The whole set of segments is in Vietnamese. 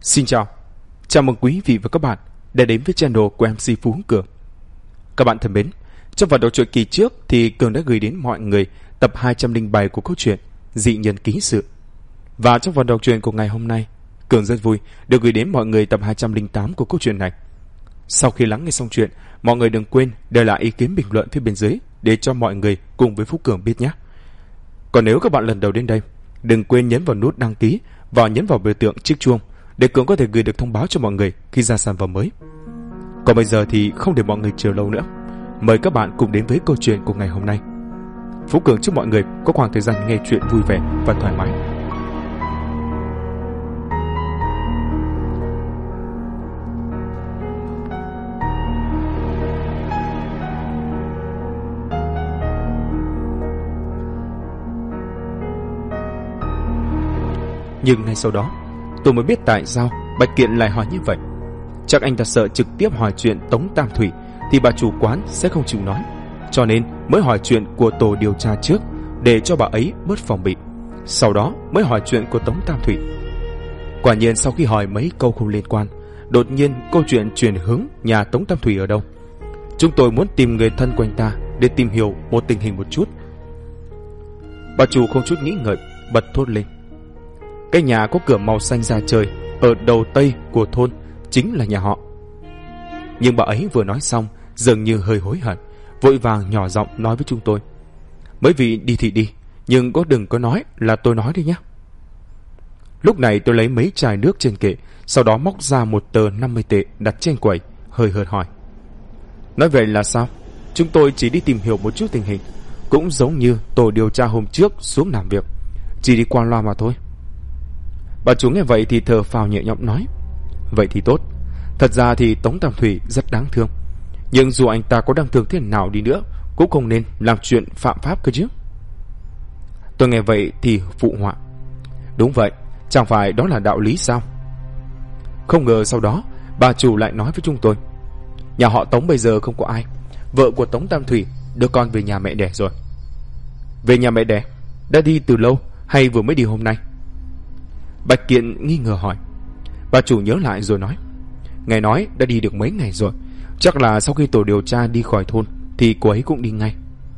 Xin chào mừng quý vị và các bạn đã đến với channel của MC Phú Cường. Các bạn thân mến, trong phần đầu truyện kỳ trước thì Cường đã gửi đến mọi người tập 207 của câu chuyện Dị Nhân Ký Sự. Và trong phần đầu truyện của ngày hôm nay, Cường rất vui được gửi đến mọi người tập 208 của câu chuyện này. Sau khi lắng nghe xong chuyện, mọi người đừng quên để lại ý kiến bình luận phía bên dưới để cho mọi người cùng với Phú Cường biết nhé. Còn nếu các bạn lần đầu đến đây, đừng quên nhấn vào nút đăng ký và nhấn vào biểu tượng chiếc chuông để Cường có thể gửi được thông báo cho mọi người khi ra sản phẩm mới. Còn bây giờ thì không để mọi người chờ lâu nữa, mời các bạn cùng đến với câu chuyện của ngày hôm nay. Phú Cường chúc mọi người có khoảng thời gian nghe chuyện vui vẻ và thoải mái. Nhưng ngay sau đó, tôi mới biết tại sao Bạch Kiện lại hỏi như vậy. Chắc anh ta sợ trực tiếp hỏi chuyện Tống Tam Thủy thì bà chủ quán sẽ không chịu nói, cho nên mới hỏi chuyện của tổ điều tra trước để cho bà ấy bớt phòng bị, sau đó mới hỏi chuyện của Tống Tam Thủy. Quả nhiên sau khi hỏi mấy câu không liên quan, đột nhiên câu chuyện chuyển hướng nhà Tống Tam Thủy ở đâu. Chúng tôi muốn tìm người thân của anh ta để tìm hiểu một tình hình một chút. Bà chủ không chút nghĩ ngợi bật thốt lên: cái nhà có cửa màu xanh da trời ở đầu tây của thôn chính là nhà họ. Nhưng bà ấy vừa nói xong dường như hơi hối hận, vội vàng nhỏ giọng nói với chúng tôi: mấy vị đi thì đi, nhưng đừng có nói là tôi nói đi nhé. Lúc này tôi lấy mấy chai nước trên kệ, sau đó móc ra một tờ 50 tệ đặt trên quầy, hơi hợt hỏi: nói vậy là sao? Chúng tôi chỉ đi tìm hiểu một chút tình hình, cũng giống như tổ điều tra hôm trước xuống làm việc, chỉ đi qua loa mà thôi. Bà chủ nghe vậy thì thở phào nhẹ nhõm nói: vậy thì tốt. Thật ra thì Tống Tam Thủy rất đáng thương, nhưng dù anh ta có đáng thương thế nào đi nữa cũng không nên làm chuyện phạm pháp cơ chứ. Tôi nghe vậy thì phụ họa: đúng vậy, chẳng phải đó là đạo lý sao? Không ngờ sau đó bà chủ lại nói với chúng tôi: nhà họ Tống bây giờ không có ai, vợ của Tống Tam Thủy đưa con về nhà mẹ đẻ rồi. Về nhà mẹ đẻ? Đã đi từ lâu hay vừa mới đi hôm nay? Bạch Kiện nghi ngờ hỏi. Bà chủ nhớ lại rồi nói: nghe nói đã đi được mấy ngày rồi, chắc là sau khi tổ điều tra đi khỏi thôn thì cô ấy cũng đi ngay.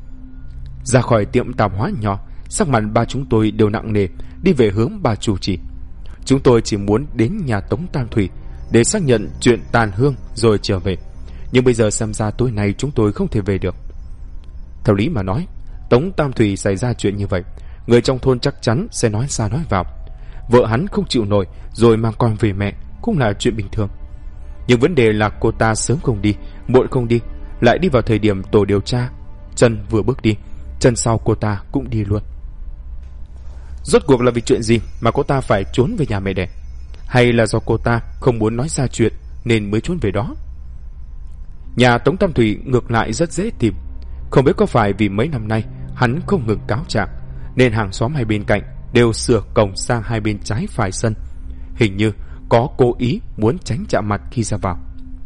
Ra khỏi tiệm tạp hóa nhỏ, sắc mặt ba chúng tôi đều nặng nề, đi về hướng bà chủ chỉ. Chúng tôi chỉ muốn đến nhà Tống Tam Thủy để xác nhận chuyện tàn hương rồi trở về, nhưng bây giờ xem ra tối nay chúng tôi không thể về được. Theo lý mà nói, Tống Tam Thủy xảy ra chuyện như vậy, người trong thôn chắc chắn sẽ nói ra nói vào. Vợ hắn không chịu nổi rồi mang con về mẹ cũng là chuyện bình thường. Nhưng vấn đề là cô ta sớm không đi, muộn không đi, lại đi vào thời điểm tổ điều tra. Chân vừa bước đi, chân sau cô ta cũng đi luôn. Rốt cuộc là vì chuyện gì mà cô ta phải trốn về nhà mẹ đẻ? Hay là do cô ta không muốn nói ra chuyện nên mới trốn về đó? Nhà Tống Tam Thủy ngược lại rất dễ tìm. Không biết có phải vì mấy năm nay hắn không ngừng cáo trạng nên hàng xóm hai bên cạnh đều sửa cổng sang hai bên trái phải sân. Hình như có cố ý muốn tránh chạm mặt khi ra vào.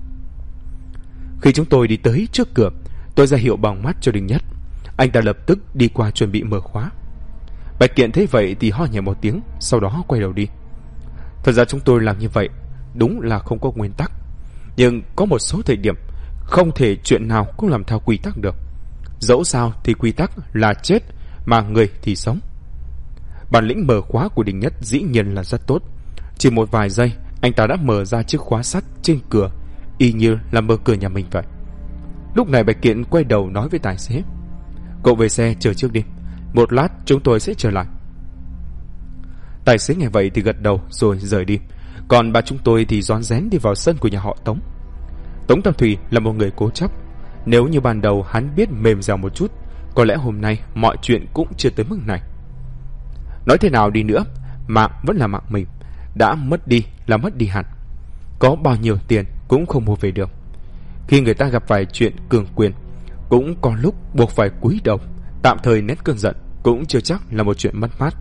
Khi chúng tôi đi tới trước cửa, tôi ra hiệu bằng mắt cho Đinh Nhất. Anh ta lập tức đi qua chuẩn bị mở khóa. Bạch Kiện thấy vậy thì ho nhẹ một tiếng, sau đó quay đầu đi. Thật ra chúng tôi làm như vậy đúng là không có nguyên tắc, nhưng có một số thời điểm không thể chuyện nào cũng làm theo quy tắc được. Dẫu sao thì quy tắc là chết, mà người thì sống. Bản lĩnh mở khóa của Đinh Nhất dĩ nhiên là rất tốt. Chỉ một vài giây, anh ta đã mở ra chiếc khóa sắt trên cửa, y như là mở cửa nhà mình vậy. Lúc này Bạch Kiện quay đầu nói với tài xế: cậu về xe chờ trước đi, một lát chúng tôi sẽ trở lại. Tài xế nghe vậy thì gật đầu rồi rời đi. Còn bà chúng tôi thì rón rén đi vào sân của nhà họ Tống. Tống Tam Thủy là một người cố chấp. Nếu như ban đầu hắn biết mềm dẻo một chút, có lẽ hôm nay mọi chuyện cũng chưa tới mức này. Nói thế nào đi nữa, mạng vẫn là mạng mình, đã mất đi là mất đi hẳn. Có bao nhiêu tiền cũng không mua về được. Khi người ta gặp phải chuyện cường quyền, cũng có lúc buộc phải cúi đầu, tạm thời nén cơn giận cũng chưa chắc là một chuyện mất mát.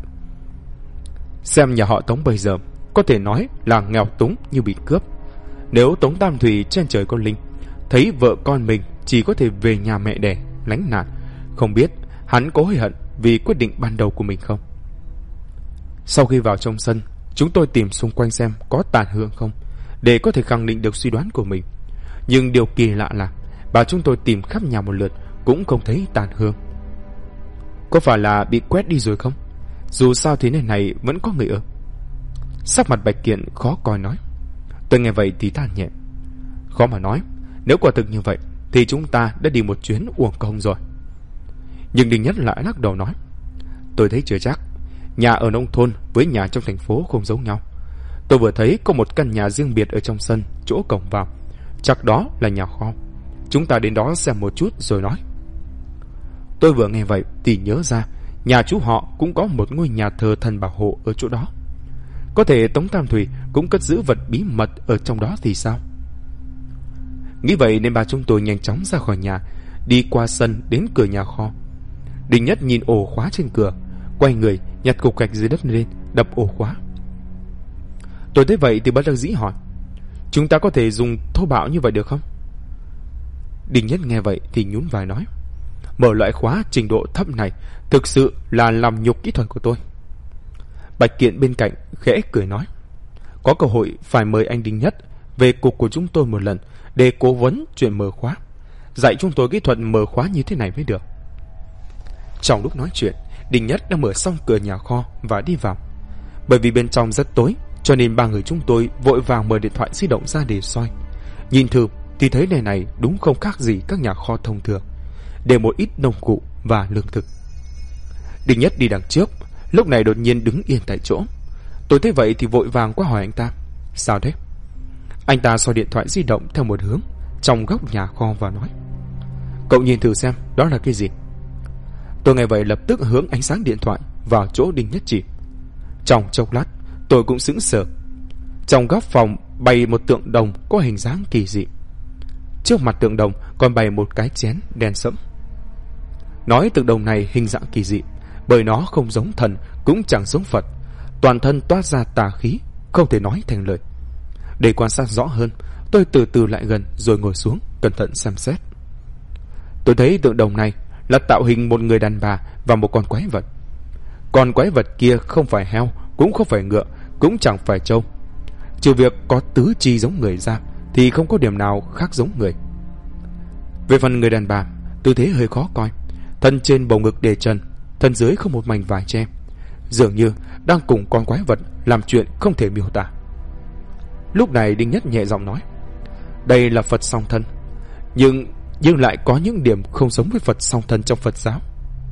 Xem nhà họ Tống bây giờ có thể nói là nghèo túng như bị cướp. Nếu Tống Tam Thủy trên trời con linh thấy vợ con mình chỉ có thể về nhà mẹ đẻ lánh nạn, không biết hắn có hối hận vì quyết định ban đầu của mình không. Sau khi vào trong sân, Chúng tôi tìm xung quanh xem có tàn hương không, để có thể khẳng định được suy đoán của mình. Nhưng điều kỳ lạ là bà chúng tôi tìm khắp nhà một lượt cũng không thấy tàn hương. Có phải là bị quét đi rồi không? Dù sao thì nơi này vẫn có người ở. Sắc mặt Bạch Kiện khó coi nói. Tôi nghe vậy thì than nhẹ. Khó mà nói, nếu quả thực như vậy thì chúng ta đã đi một chuyến uổng công rồi. Nhưng Đinh Nhất lại lắc đầu nói. Tôi thấy chưa chắc. Nhà ở nông thôn với nhà trong thành phố không giống nhau. Tôi vừa thấy có một căn nhà riêng biệt ở trong sân, chỗ cổng vào. Chắc đó là nhà kho. Chúng ta đến đó xem một chút rồi nói. Tôi vừa nghe vậy thì nhớ ra nhà chú họ cũng có một ngôi nhà thờ thần bảo hộ ở chỗ đó. Có thể Tống Tam Thủy cũng cất giữ vật bí mật ở trong đó thì sao? Nghĩ vậy nên bà chúng tôi nhanh chóng ra khỏi nhà, đi qua sân đến cửa nhà kho. Đinh Nhất nhìn ổ khóa trên cửa, quay người nhặt cục gạch dưới đất lên, đập ổ khóa. Tôi thấy vậy thì bất đắc dĩ hỏi. Chúng ta có thể dùng thô bạo như vậy được không? Đinh Nhất nghe vậy thì nhún vai nói. Mở loại khóa trình độ thấp này thực sự là làm nhục kỹ thuật của tôi. Bạch Kiện bên cạnh khẽ cười nói. Có cơ hội phải mời anh Đinh Nhất về cục của chúng tôi một lần để cố vấn chuyện mở khóa, dạy chúng tôi kỹ thuật mở khóa như thế này mới được. Trong lúc nói chuyện, Đinh Nhất đã mở xong cửa nhà kho và đi vào. Bởi vì bên trong rất tối, cho nên ba người chúng tôi vội vàng mở điện thoại di động ra để soi. Nhìn thử thì thấy nơi này đúng không khác gì các nhà kho thông thường, để một ít nông cụ và lương thực. Đinh Nhất đi đằng trước, lúc này đột nhiên đứng yên tại chỗ. Tôi thấy vậy thì vội vàng qua hỏi anh ta. Sao thế? Anh ta soi điện thoại di động theo một hướng trong góc nhà kho và nói. Cậu nhìn thử xem đó là cái gì. Tôi nghe vậy lập tức hướng ánh sáng điện thoại vào chỗ Đinh Nhất chỉ. Trong chốc lát tôi cũng sững sờ. Trong góc phòng bày một tượng đồng có hình dáng kỳ dị. Trước mặt tượng đồng còn bày một cái chén đen sẫm. Nói tượng đồng này hình dạng kỳ dị bởi nó không giống thần cũng chẳng giống Phật, toàn thân toát ra tà khí, không thể nói thành lời. Để quan sát rõ hơn, tôi từ từ lại gần rồi ngồi xuống cẩn thận xem xét. Tôi thấy tượng đồng này là tạo hình một người đàn bà và một con quái vật. Con quái vật kia không phải heo, cũng không phải ngựa, cũng chẳng phải trâu. Trừ việc có tứ chi giống người ra thì không có điểm nào khác giống người. Về phần người đàn bà, tư thế hơi khó coi. Thân trên bầu ngực để trần, thân dưới không một mảnh vải che, dường như đang cùng con quái vật làm chuyện không thể miêu tả. Lúc này Đinh Nhất nhẹ giọng nói. Đây là Phật song thân, nhưng lại có những điểm không giống với Phật song thân trong Phật giáo.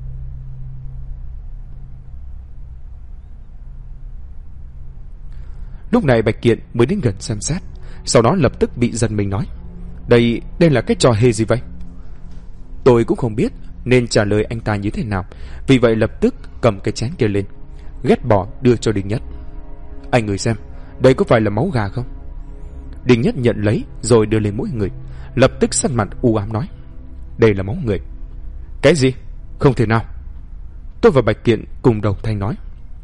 Lúc này Bạch Kiện mới đến gần xem xét, sau đó lập tức bị giật mình nói. Đây là cái trò hề gì vậy? Tôi cũng không biết nên trả lời anh ta như thế nào, vì vậy lập tức cầm cái chén kia lên, ghét bỏ đưa cho Đinh Nhất. Anh ngửi xem, đây có phải là máu gà không? Đinh Nhất nhận lấy rồi đưa lên mỗi người, lập tức sắc mặt u ám nói. Đây là máu người. Cái gì? Không thể nào. Tôi và Bạch Kiện cùng đồng thanh nói.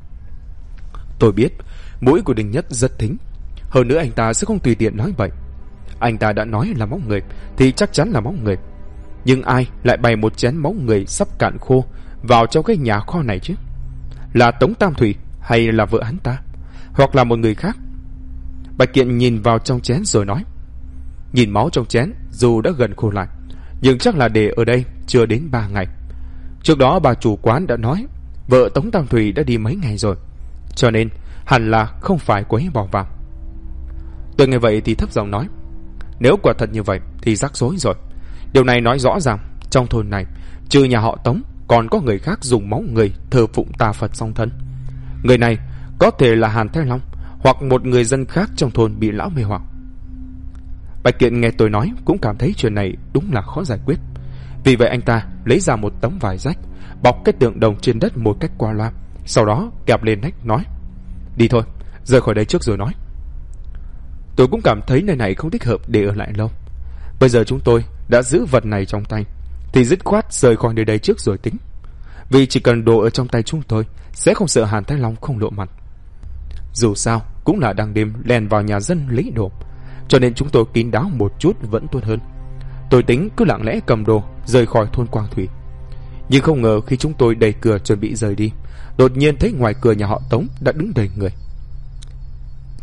Tôi biết mũi của Đinh Nhất rất thính, hơn nữa anh ta sẽ không tùy tiện nói bậy. Anh ta đã nói là máu người thì chắc chắn là máu người. Nhưng ai lại bày một chén máu người sắp cạn khô vào trong cái nhà kho này chứ? Là Tống Tam Thủy hay là vợ hắn ta, hoặc là một người khác? Bạch Kiện nhìn vào trong chén rồi nói. Nhìn máu trong chén dù đã gần khô lại, nhưng chắc là để ở đây chưa đến 3 ngày. Trước đó bà chủ quán đã nói vợ Tống Tam Thủy đã đi mấy ngày rồi, cho nên hẳn là không phải cô ấy bỏ vào. Tôi nghe vậy thì thấp giọng nói. Nếu quả thật như vậy thì rắc rối rồi. Điều này nói rõ ràng trong thôn này trừ nhà họ Tống còn có người khác dùng máu người thờ phụng tà Phật song thân. Người này có thể là Hàn Thái Long hoặc một người dân khác trong thôn bị lão mê hoặc. Bạch Kiện nghe tôi nói cũng cảm thấy chuyện này đúng là khó giải quyết. Vì vậy anh ta lấy ra một tấm vải rách, bọc cái tượng đồng trên đất một cách qua loa, sau đó kẹp lên nách nói. Đi thôi, rời khỏi đây trước rồi nói. Tôi cũng cảm thấy nơi này không thích hợp để ở lại lâu. Bây giờ chúng tôi đã giữ vật này trong tay thì dứt khoát rời khỏi nơi đây trước rồi tính. Vì chỉ cần đồ ở trong tay chúng tôi sẽ không sợ Hàn Thái Long không lộ mặt. Dù sao cũng là đang đêm lèn vào nhà dân lấy đồ, cho nên chúng tôi kín đáo một chút vẫn tốt hơn. Tôi tính cứ lặng lẽ cầm đồ rời khỏi thôn Quang Thủy. Nhưng không ngờ khi chúng tôi đẩy cửa chuẩn bị rời đi, đột nhiên thấy ngoài cửa nhà họ Tống đã đứng đầy người.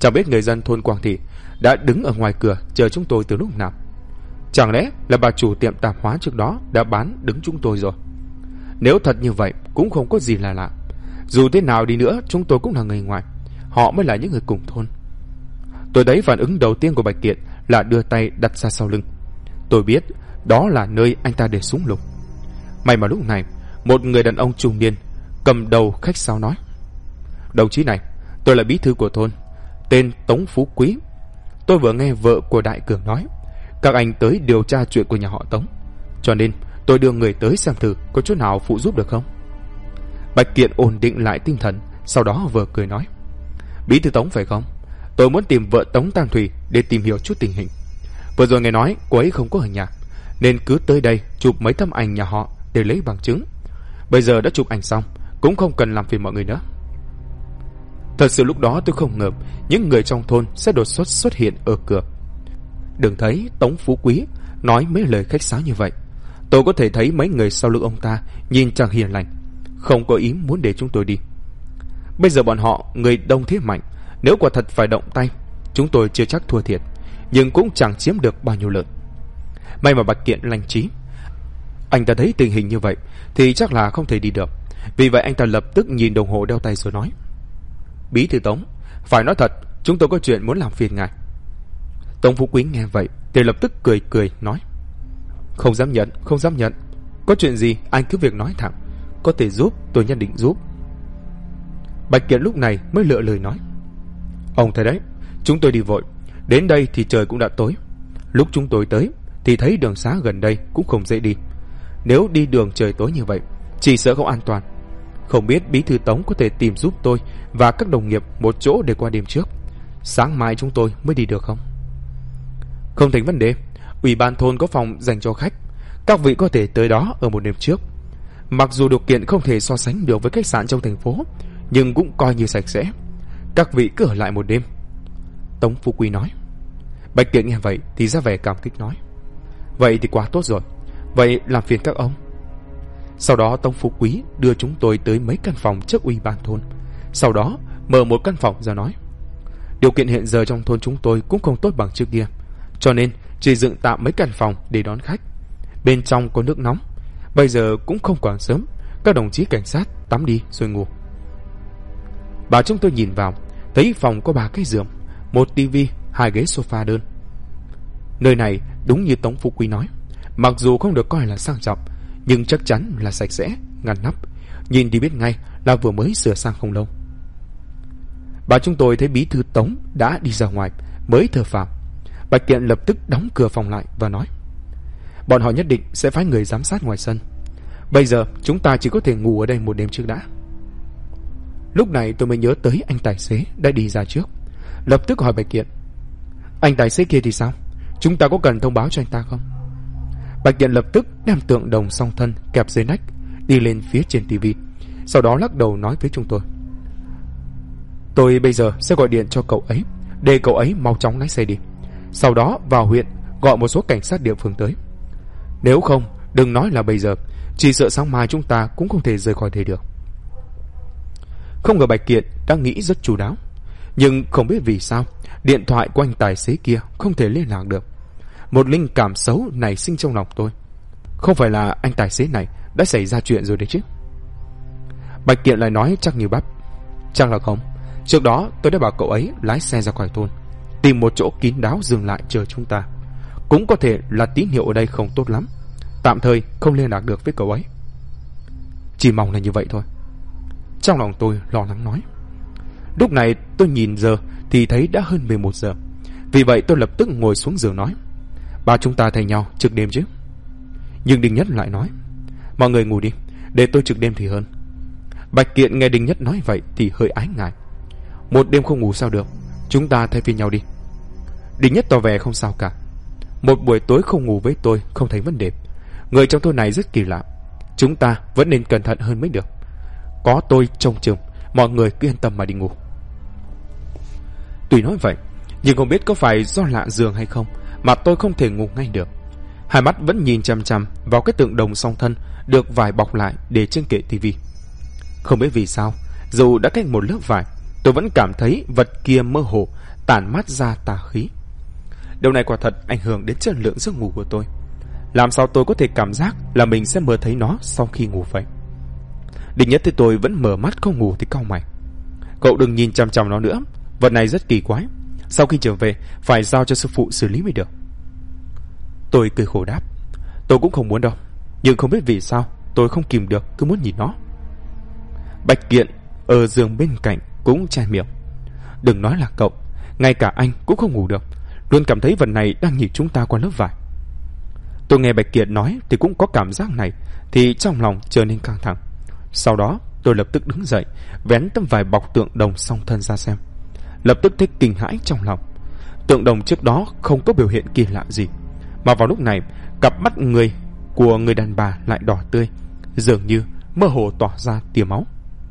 Chẳng biết người dân thôn Quang Thị đã đứng ở ngoài cửa chờ chúng tôi từ lúc nào. Chẳng lẽ là bà chủ tiệm tạp hóa trước đó đã bán đứng chúng tôi rồi? Nếu thật như vậy cũng không có gì là lạ. Dù thế nào đi nữa chúng tôi cũng là người ngoài, họ mới là những người cùng thôn. Tôi thấy phản ứng đầu tiên của Bạch Kiện là đưa tay đặt ra sau lưng. Tôi biết đó là nơi anh ta để súng lục. May mà lúc này một người đàn ông trung niên cầm đầu khách sáo nói: "Đồng chí này, tôi là bí thư của thôn, tên Tống Phú Quý. Tôi vừa nghe vợ của Đại Cường nói các anh tới điều tra chuyện của nhà họ Tống, cho nên tôi đưa người tới xem thử có chỗ nào phụ giúp được không." Bạch Kiện ổn định lại tinh thần, sau đó vừa cười nói: "Bí thư Tống phải không? Tôi muốn tìm vợ Tống Tam Thủy để tìm hiểu chút tình hình. Vừa rồi nghe nói cô ấy không có ở nhà, nên cứ tới đây chụp mấy tấm ảnh nhà họ để lấy bằng chứng. Bây giờ đã chụp ảnh xong, cũng không cần làm phiền mọi người nữa." Thật sự lúc đó tôi không ngờ những người trong thôn sẽ đột xuất hiện ở cửa. Đừng thấy Tống Phú Quý nói mấy lời khách sáo như vậy, tôi có thể thấy mấy người sau lưng ông ta nhìn chẳng hiền lành, không có ý muốn để chúng tôi đi. Bây giờ bọn họ người đông thế mạnh, nếu quả thật phải động tay, chúng tôi chưa chắc thua thiệt, nhưng cũng chẳng chiếm được bao nhiêu lợi. May mà Bạch Kiện lành trí, anh ta thấy tình hình như vậy thì chắc là không thể đi được. Vì vậy anh ta lập tức nhìn đồng hồ đeo tay rồi nói: "Bí thư Tống, phải nói thật, chúng tôi có chuyện muốn làm phiền ngài." Tống Phú Quý nghe vậy thì lập tức cười nói: Không dám nhận. Có chuyện gì anh cứ việc nói thẳng, có thể giúp tôi nhất định giúp." Bạch Kiện lúc này mới lựa lời nói: "Ông thấy đấy, chúng tôi đi vội, đến đây thì trời cũng đã tối. Lúc chúng tôi tới thì thấy đường xá gần đây cũng không dễ đi. Nếu đi đường trời tối như vậy, chỉ sợ không an toàn. Không biết bí thư Tống có thể tìm giúp tôi và các đồng nghiệp một chỗ để qua đêm trước, sáng mai chúng tôi mới đi được không?" "Không thành vấn đề, ủy ban thôn có phòng dành cho khách, các vị có thể tới đó ở một đêm trước. Mặc dù điều kiện không thể so sánh được với khách sạn trong thành phố, nhưng cũng coi như sạch sẽ. Các vị cứ ở lại một đêm." Tống Phú Quý nói. Bạch Kiện nghe vậy thì ra vẻ cảm kích nói: "Vậy thì quá tốt rồi, vậy làm phiền các ông." Sau đó Tống Phú Quý đưa chúng tôi tới mấy căn phòng trước ủy ban thôn, sau đó mở một căn phòng ra nói: "Điều kiện hiện giờ trong thôn chúng tôi cũng không tốt bằng trước kia, cho nên chỉ dựng tạm mấy căn phòng để đón khách. Bên trong có nước nóng, bây giờ cũng không còn sớm, các đồng chí cảnh sát tắm đi rồi ngủ." Bà chúng tôi nhìn vào, thấy phòng có 3 cái giường, 1 tivi, 2 ghế sofa đơn. Nơi này đúng như Tống Phú Quý nói, mặc dù không được coi là sang trọng, nhưng chắc chắn là sạch sẽ, ngăn nắp, nhìn thì biết ngay là vừa mới sửa sang không lâu. Bà chúng tôi thấy bí thư Tống đã đi ra ngoài mới thở phào. Bạch Kiện lập tức đóng cửa phòng lại và nói: "Bọn họ nhất định sẽ phái người giám sát ngoài sân. Bây giờ chúng ta chỉ có thể ngủ ở đây một đêm trước đã." Lúc này tôi mới nhớ tới anh tài xế đã đi ra trước, lập tức hỏi Bạch Kiện: "Anh tài xế kia thì sao? Chúng ta có cần thông báo cho anh ta không?" Bạch Kiện lập tức đem tượng đồng song thân kẹp dưới nách đi lên phía trên tivi, sau đó lắc đầu nói với chúng tôi: "Tôi bây giờ sẽ gọi điện cho cậu ấy, để cậu ấy mau chóng lái xe đi, sau đó vào huyện gọi một số cảnh sát địa phương tới. Nếu không, đừng nói là bây giờ, chỉ sợ sáng mai chúng ta cũng không thể rời khỏi đây được." Không ngờ Bạch Kiện đang nghĩ rất chu đáo, nhưng không biết vì sao điện thoại của anh tài xế kia không thể liên lạc được. Một linh cảm xấu nảy sinh trong lòng tôi. Không phải là anh tài xế này đã xảy ra chuyện rồi đấy chứ? Bạch Kiện lại nói chắc như bắp: "Chắc là không. Trước đó tôi đã bảo cậu ấy lái xe ra khỏi thôn, tìm một chỗ kín đáo dừng lại chờ chúng ta. Cũng có thể là tín hiệu ở đây không tốt lắm, tạm thời không liên lạc được với cậu ấy. Chỉ mong là như vậy thôi." Trong lòng tôi lo lắng nói. Lúc này tôi nhìn giờ thì thấy đã hơn 11 giờ. Vì vậy tôi lập tức ngồi xuống giường nói: "Ba chúng ta thay nhau trực đêm chứ?" Nhưng Đinh Nhất lại nói: "Mọi người ngủ đi, để tôi trực đêm thì hơn." Bạch Kiện nghe Đinh Nhất nói vậy thì hơi ái ngại: "Một đêm không ngủ sao được, chúng ta thay phiên nhau đi." Đinh Nhất tỏ vẻ không sao cả: "Một buổi tối không ngủ với tôi không thấy vấn đề. Người trong thôn này rất kỳ lạ, chúng ta vẫn nên cẩn thận hơn mới được. Có tôi trông chừng, mọi người cứ yên tâm mà đi ngủ." Tuy nói vậy, nhưng không biết có phải do lạ giường hay không mà tôi không thể ngủ ngay được. Hai mắt vẫn nhìn chằm chằm vào cái tượng đồng song thân được vải bọc lại để trên kệ tivi. Không biết vì sao, dù đã cách một lớp vải, tôi vẫn cảm thấy vật kia mơ hồ tản mát ra tà khí. Điều này quả thật ảnh hưởng đến chất lượng giấc ngủ của tôi. Làm sao tôi có thể cảm giác là mình sẽ mơ thấy nó sau khi ngủ vậy? Đinh Nhất thấy tôi vẫn mở mắt không ngủ thì cau mày. Cậu đừng nhìn chằm chằm nó nữa, vật này rất kỳ quái. Sau khi trở về phải giao cho sư phụ xử lý mới được. Tôi cười khổ đáp, tôi cũng không muốn đâu, nhưng không biết vì sao tôi không kìm được cứ muốn nhìn nó. Bạch Kiện ở giường bên cạnh cũng chai miệng. Đừng nói là cậu, ngay cả anh cũng không ngủ được, luôn cảm thấy vật này đang nhìn chúng ta qua lớp vải. Tôi nghe Bạch Kiện nói thì cũng có cảm giác này, thì trong lòng trở nên căng thẳng. Sau đó tôi lập tức đứng dậy, vén tấm vải bọc tượng đồng song thân ra xem. Lập tức thấy kinh hãi trong lòng. Tượng đồng trước đó không có biểu hiện kỳ lạ gì, mà vào lúc này cặp mắt người của người đàn bà lại đỏ tươi, dường như mơ hồ tỏa ra tia máu.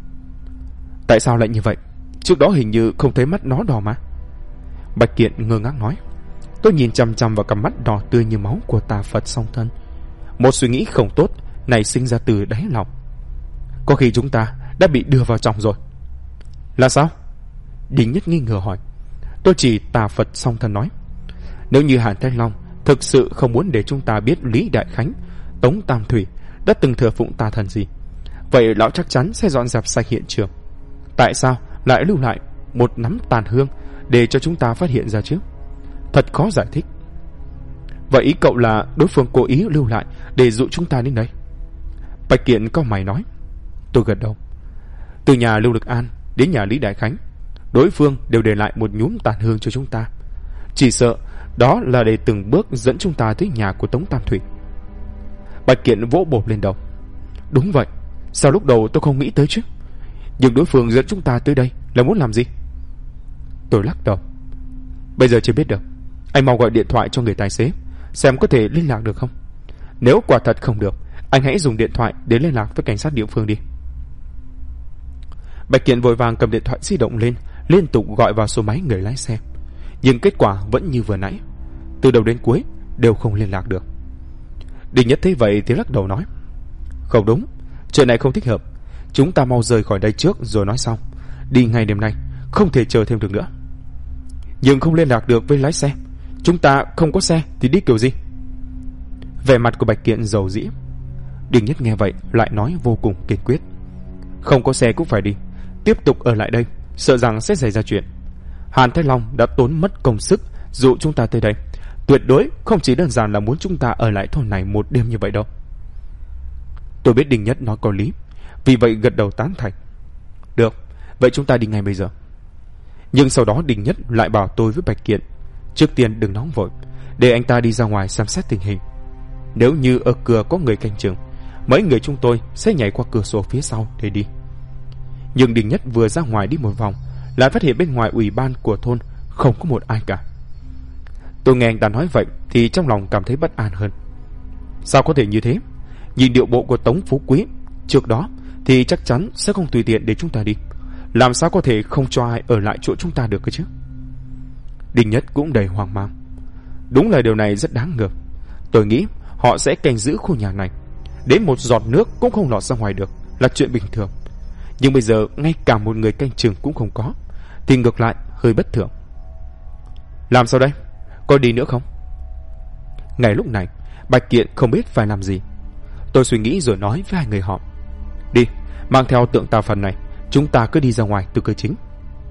Tại sao lại như vậy? Trước đó hình như không thấy mắt nó đỏ mà. Bạch Kiện ngơ ngác nói. Tôi nhìn chằm chằm vào cặp mắt đỏ tươi như máu của tà Phật song thân. Một suy nghĩ không tốt nảy sinh ra từ đáy lòng. Có khi chúng ta đã bị đưa vào trong rồi. Là sao? Đinh Nhất nghi ngờ hỏi. Tôi chỉ tà Phật song thân nói, nếu như Hàn Thanh Long thực sự không muốn để chúng ta biết Lý Đại Khánh, Tống Tam Thủy đã từng thờ phụng tà thần gì, vậy lão chắc chắn sẽ dọn dẹp sạch hiện trường. Tại sao lại lưu lại một nắm tàn hương để cho chúng ta phát hiện ra chứ? Thật khó giải thích. Vậy ý cậu là đối phương cố ý lưu lại để dụ chúng ta đến đây? Bạch Kiện cau mày nói. Tôi gật đầu. Từ nhà Lưu Lực An đến nhà Lý Đại Khánh, đối phương đều để lại một nhúm tàn hương cho chúng ta. Chỉ sợ đó là để từng bước dẫn chúng ta tới nhà của Tống Tam Thủy. Bạch Kiện vỗ bộp lên đầu. Đúng vậy, sao lúc đầu tôi không nghĩ tới chứ? Nhưng đối phương dẫn chúng ta tới đây là muốn làm gì? Tôi lắc đầu. Bây giờ chưa biết được. Anh mau gọi điện thoại cho người tài xế, xem có thể liên lạc được không. Nếu quả thật không được, anh hãy dùng điện thoại để liên lạc với cảnh sát địa phương đi. Bạch Kiện vội vàng cầm điện thoại di động lên, liên tục gọi vào số máy người lái xe. Nhưng kết quả vẫn như vừa nãy, từ đầu đến cuối đều không liên lạc được. Đinh Nhất thấy vậy thì lắc đầu nói. Không đúng, chuyện này không thích hợp. Chúng ta mau rời khỏi đây trước rồi nói sau. Đi ngay đêm nay, không thể chờ thêm được nữa. Nhưng không liên lạc được với lái xe. Chúng ta không có xe thì đi kiểu gì? Vẻ mặt của Bạch Kiện rầu rĩ. Đinh Nhất nghe vậy lại nói vô cùng kiên quyết. Không có xe cũng phải đi. Tiếp tục ở lại đây, sợ rằng sẽ xảy ra chuyện. Hàn Thái Long đã tốn mất công sức dụ chúng ta tới đây, tuyệt đối không chỉ đơn giản là muốn chúng ta ở lại thôn này một đêm như vậy đâu. Tôi biết Đinh Nhất nói có lý, vì vậy gật đầu tán thành. Được, vậy chúng ta đi ngay bây giờ. Nhưng sau đó Đinh Nhất lại bảo tôi với Bạch Kiện, trước tiên đừng nóng vội, để anh ta đi ra ngoài xem xét tình hình. Nếu như ở cửa có người canh chừng, mấy người chúng tôi sẽ nhảy qua cửa sổ phía sau để đi. Nhưng Đinh Nhất vừa ra ngoài đi một vòng, lại phát hiện bên ngoài ủy ban của thôn không có một ai cả. Tôi nghe anh ta nói vậy thì trong lòng cảm thấy bất an hơn. Sao có thể như thế? Nhìn điệu bộ của Tống Phú Quý trước đó thì chắc chắn sẽ không tùy tiện để chúng ta đi. Làm sao có thể không cho ai ở lại chỗ chúng ta được cơ chứ? Đinh Nhất cũng đầy hoang mang. Đúng là điều này rất đáng ngờ. Tôi nghĩ họ sẽ canh giữ khu nhà này, đến một giọt nước cũng không lọt ra ngoài được là chuyện bình thường. Nhưng bây giờ ngay cả một người canh chừng cũng không có, thì ngược lại hơi bất thường. Làm sao đây? Có đi nữa không? Ngay lúc này Bạch Kiện không biết phải làm gì. Tôi suy nghĩ rồi nói với hai người họ. Đi, mang theo tượng tà Phật này, chúng ta cứ đi ra ngoài từ cửa chính.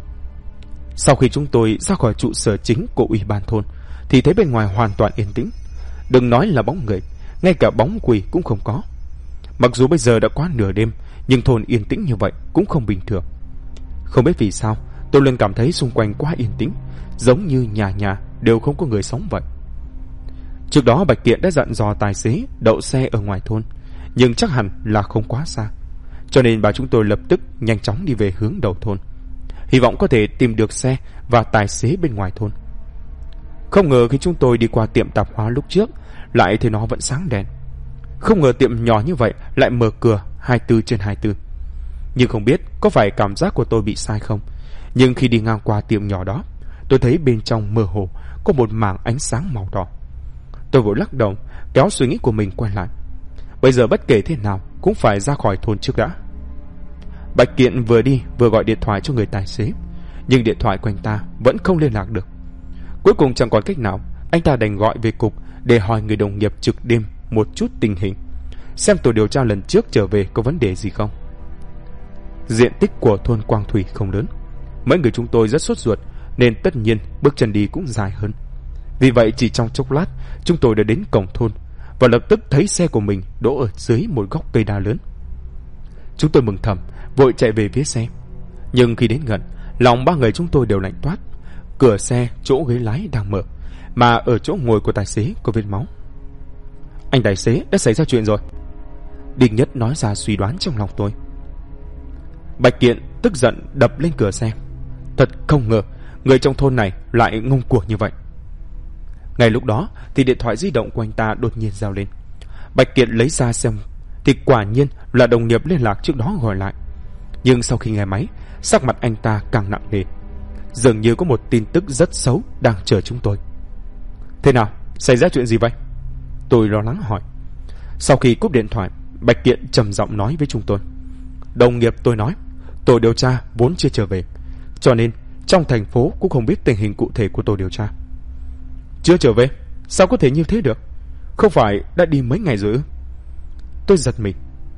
Sau khi chúng tôi ra khỏi trụ sở chính của ủy ban thôn thì thấy bên ngoài hoàn toàn yên tĩnh. Đừng nói là bóng người, ngay cả bóng quỷ cũng không có. Mặc dù bây giờ đã quá nửa đêm, nhưng thôn yên tĩnh như vậy cũng không bình thường. Không biết vì sao tôi luôn cảm thấy xung quanh quá yên tĩnh, giống như nhà nhà đều không có người sống vậy. Trước đó Bạch Kiện đã dặn dò tài xế đậu xe ở ngoài thôn, nhưng chắc hẳn là không quá xa, cho nên bà chúng tôi lập tức nhanh chóng đi về hướng đầu thôn, hy vọng có thể tìm được xe và tài xế bên ngoài thôn. Không ngờ khi chúng tôi đi qua tiệm tạp hóa lúc trước, lại thấy nó vẫn sáng đèn. Không ngờ tiệm nhỏ như vậy lại mở cửa 24/24. Nhưng không biết có phải cảm giác của tôi bị sai không, nhưng khi đi ngang qua tiệm nhỏ đó, tôi thấy bên trong mơ hồ có một mảng ánh sáng màu đỏ. Tôi vội lắc đầu, kéo suy nghĩ của mình quay lại. Bây giờ bất kể thế nào cũng phải ra khỏi thôn trước đã. Bạch Kiện vừa đi vừa gọi điện thoại cho người tài xế. nhưng điện thoại của anh ta vẫn không liên lạc được. Cuối cùng chẳng còn cách nào, anh ta đành gọi về cục để hỏi người đồng nghiệp trực đêm một chút tình hình, xem tổ điều tra lần trước trở về có vấn đề gì không. Diện tích của thôn Quang Thủy không lớn, mấy người chúng tôi rất sốt ruột nên tất nhiên bước chân đi cũng dài hơn. Vì vậy chỉ trong chốc lát chúng tôi đã đến cổng thôn và lập tức thấy xe của mình đỗ ở dưới một gốc cây đa lớn. Chúng tôi mừng thầm, vội chạy về phía xe. Nhưng khi đến gần, lòng ba người chúng tôi đều lạnh toát. Cửa xe, chỗ ghế lái đang mở, mà ở chỗ ngồi của tài xế có vết máu. Anh tài xế, đã xảy ra chuyện rồi. Đinh Nhất nói ra suy đoán trong lòng tôi. Bạch Kiện tức giận đập lên cửa xe. Thật không ngờ người trong thôn này lại ngông cuồng như vậy. Ngay lúc đó thì điện thoại di động của anh ta đột nhiên reo lên. Bạch Kiện lấy ra xem thì quả nhiên là đồng nghiệp liên lạc trước đó gọi lại. Nhưng sau khi nghe máy, sắc mặt anh ta càng nặng nề, dường như có một tin tức rất xấu đang chờ chúng tôi. Thế nào, xảy ra chuyện gì vậy? Tôi lo lắng hỏi. Sau khi cúp điện thoại, Bạch Kiện trầm giọng nói với chúng tôi. Đồng nghiệp tôi nói, tổ điều tra vốn chưa trở về, cho nên trong thành phố cũng không biết tình hình cụ thể của tổ điều tra. Chưa trở về? Sao có thể như thế được? Không phải đã đi mấy ngày rồi ư? Tôi giật mình.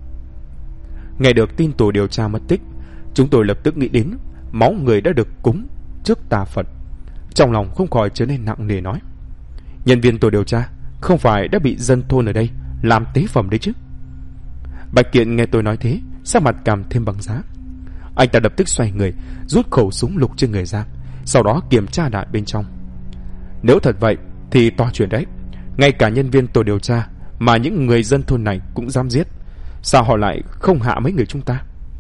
Nghe được tin tổ điều tra mất tích, chúng tôi lập tức nghĩ đến máu người đã được cúng trước tà Phật. Trong lòng không khỏi trở nên nặng nề nói, nhân viên tổ điều tra không phải đã bị dân thôn ở đây làm tế phẩm đấy chứ? Bạch Kiện nghe tôi nói thế, sắc mặt càng thêm bằng giá. Anh ta lập tức xoay người, rút khẩu súng lục trên người ra, sau đó kiểm tra lại bên trong. Nếu thật vậy thì to chuyện đấy. Ngay cả nhân viên tổ điều tra mà những người dân thôn này cũng dám giết, sao họ lại không hạ mấy người chúng ta?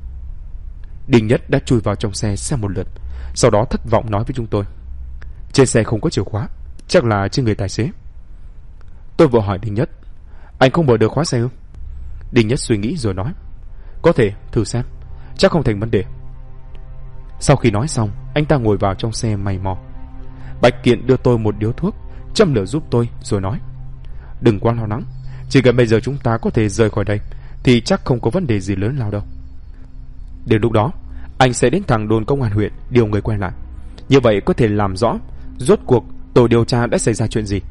Đinh Nhất đã chui vào trong xe xem một lượt, sau đó thất vọng nói với chúng tôi, trên xe không có chìa khóa, chắc là trên người tài xế. Tôi vội hỏi Đinh Nhất, anh không mở được khóa xe ư? Đinh Nhất suy nghĩ rồi nói, có thể, thử xem, chắc không thành vấn đề. Sau khi nói xong, anh ta ngồi vào trong xe mày mò. Bạch Kiện đưa tôi một điếu thuốc, châm lửa giúp tôi rồi nói, đừng quá lo lắng, chỉ cần bây giờ chúng ta có thể rời khỏi đây thì chắc không có vấn đề gì lớn lao đâu. Đến lúc đó anh sẽ đến thẳng đồn công an huyện điều người quen lại, như vậy có thể làm rõ rốt cuộc tổ điều tra đã xảy ra chuyện gì.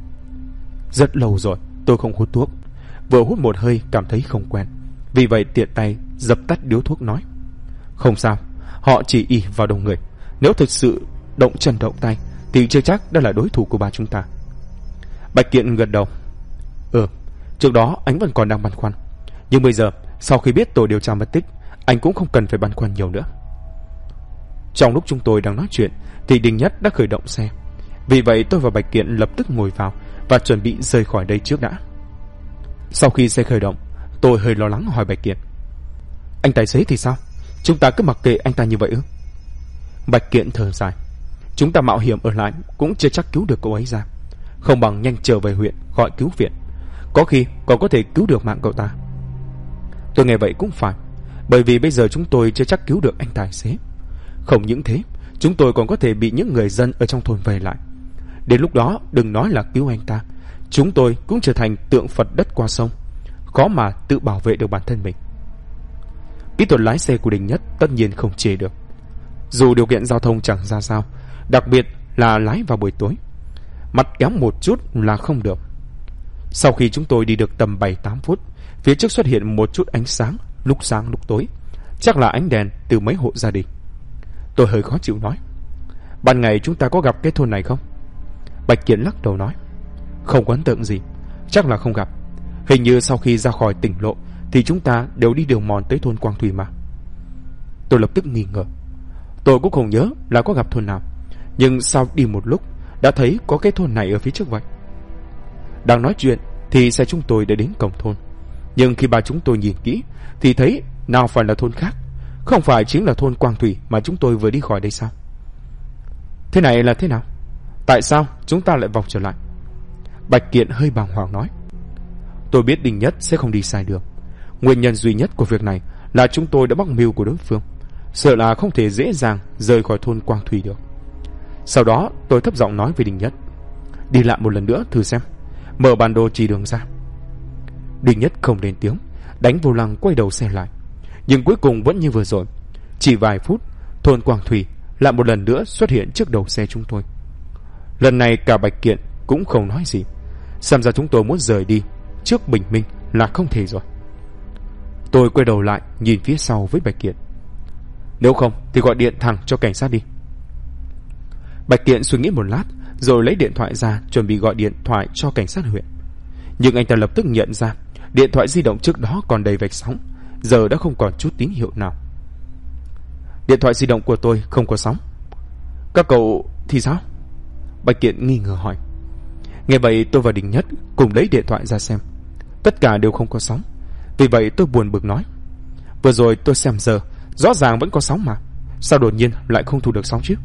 Rất lâu rồi tôi không hút thuốc, vừa hút một hơi cảm thấy không quen, vì vậy tiện tay dập tắt điếu thuốc nói, không sao, họ chỉ ỷ vào đầu người, nếu thực sự động chân động tay thì chưa chắc đã là đối thủ của ba chúng ta. Bạch Kiện gật đầu. Trước đó anh vẫn còn đang băn khoăn, nhưng bây giờ sau khi biết tổ điều tra mất tích, anh cũng không cần phải băn khoăn nhiều nữa. Trong lúc chúng tôi đang nói chuyện thì Đinh Nhất đã khởi động xe, vì vậy tôi và Bạch Kiện lập tức ngồi vào và chuẩn bị rời khỏi đây trước đã. Sau khi xe khởi động, tôi hơi lo lắng hỏi Bạch Kiện, anh tài xế thì sao? Chúng ta cứ mặc kệ anh ta như vậy ư? Bạch Kiện thở dài, chúng ta mạo hiểm ở lại cũng chưa chắc cứu được cậu ấy ra, không bằng nhanh trở về huyện gọi cứu viện, có khi còn có thể cứu được mạng cậu ta. Tôi nghe vậy cũng phải, bởi vì bây giờ chúng tôi chưa chắc cứu được anh tài xế. Không những thế, chúng tôi còn có thể bị những người dân ở trong thôn vây lại. Đến lúc đó đừng nói là cứu anh ta, chúng tôi cũng trở thành tượng Phật đất qua sông, khó mà tự bảo vệ được bản thân mình. Kỹ thuật lái xe của Đinh Nhất tất nhiên không chê được, dù điều kiện giao thông chẳng ra sao, đặc biệt là lái vào buổi tối, mặt kéo một chút là không được. Sau khi chúng tôi đi được tầm 7-8 phút, phía trước xuất hiện một chút ánh sáng lúc tối, chắc là ánh đèn từ mấy hộ gia đình. Tôi hơi khó chịu nói, ban ngày chúng ta có gặp cái thôn này không? Bạch Kiện lắc đầu nói, không có ấn tượng gì, chắc là không gặp. Hình như sau khi ra khỏi tỉnh lộ thì chúng ta đều đi đường mòn tới thôn Quang Thủy mà. Tôi lập tức nghi ngờ, tôi cũng không nhớ là có gặp thôn nào, nhưng sao đi một lúc đã thấy có cái thôn này ở phía trước vậy? Đang nói chuyện thì xe chúng tôi đã đến cổng thôn, nhưng khi ba chúng tôi nhìn kỹ thì thấy nào phải là thôn khác, không phải chính là thôn Quang Thủy mà chúng tôi vừa đi khỏi đây sao? Thế này là thế nào? Tại sao chúng ta lại vòng trở lại? Bạch Kiện hơi bàng hoàng nói, tôi biết Đinh Nhất sẽ không đi sai đường. Nguyên nhân duy nhất của việc này là chúng tôi đã mắc mưu của đối phương, sợ là không thể dễ dàng rời khỏi thôn Quang Thủy được. Sau đó tôi thấp giọng nói với Đinh Nhất, đi lại một lần nữa thử xem, mở bản đồ chỉ đường ra. Đinh Nhất không lên tiếng, đánh vô lăng quay đầu xe lại, nhưng cuối cùng vẫn như vừa rồi, chỉ vài phút thôn Quang Thủy lại một lần nữa xuất hiện trước đầu xe chúng tôi. Lần này cả Bạch Kiện cũng không nói gì. Xem ra chúng tôi muốn rời đi trước bình minh là không thể rồi. Tôi quay đầu lại nhìn phía sau với Bạch Kiện. Nếu không thì gọi điện thẳng cho cảnh sát đi. Bạch Kiện suy nghĩ một lát rồi lấy điện thoại ra chuẩn bị gọi điện thoại cho cảnh sát huyện. Nhưng anh ta lập tức nhận ra điện thoại di động trước đó còn đầy vạch sóng, giờ đã không còn chút tín hiệu nào. Điện thoại di động của tôi không có sóng. Các cậu thì sao? Bạch Kiện nghi ngờ hỏi. Nghe vậy tôi và Đình Nhất cùng lấy điện thoại ra xem. Tất cả đều không có sóng. Vì vậy tôi buồn bực nói, vừa rồi tôi xem giờ rõ ràng vẫn có sóng mà, sao đột nhiên lại không thu được sóng chứ?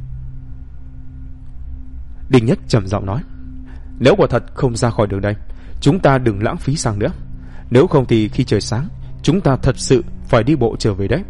Đình Nhất trầm giọng nói, nếu quả thật không ra khỏi đường đây, chúng ta đừng lãng phí xăng nữa. Nếu không thì khi trời sáng chúng ta thật sự phải đi bộ trở về đấy.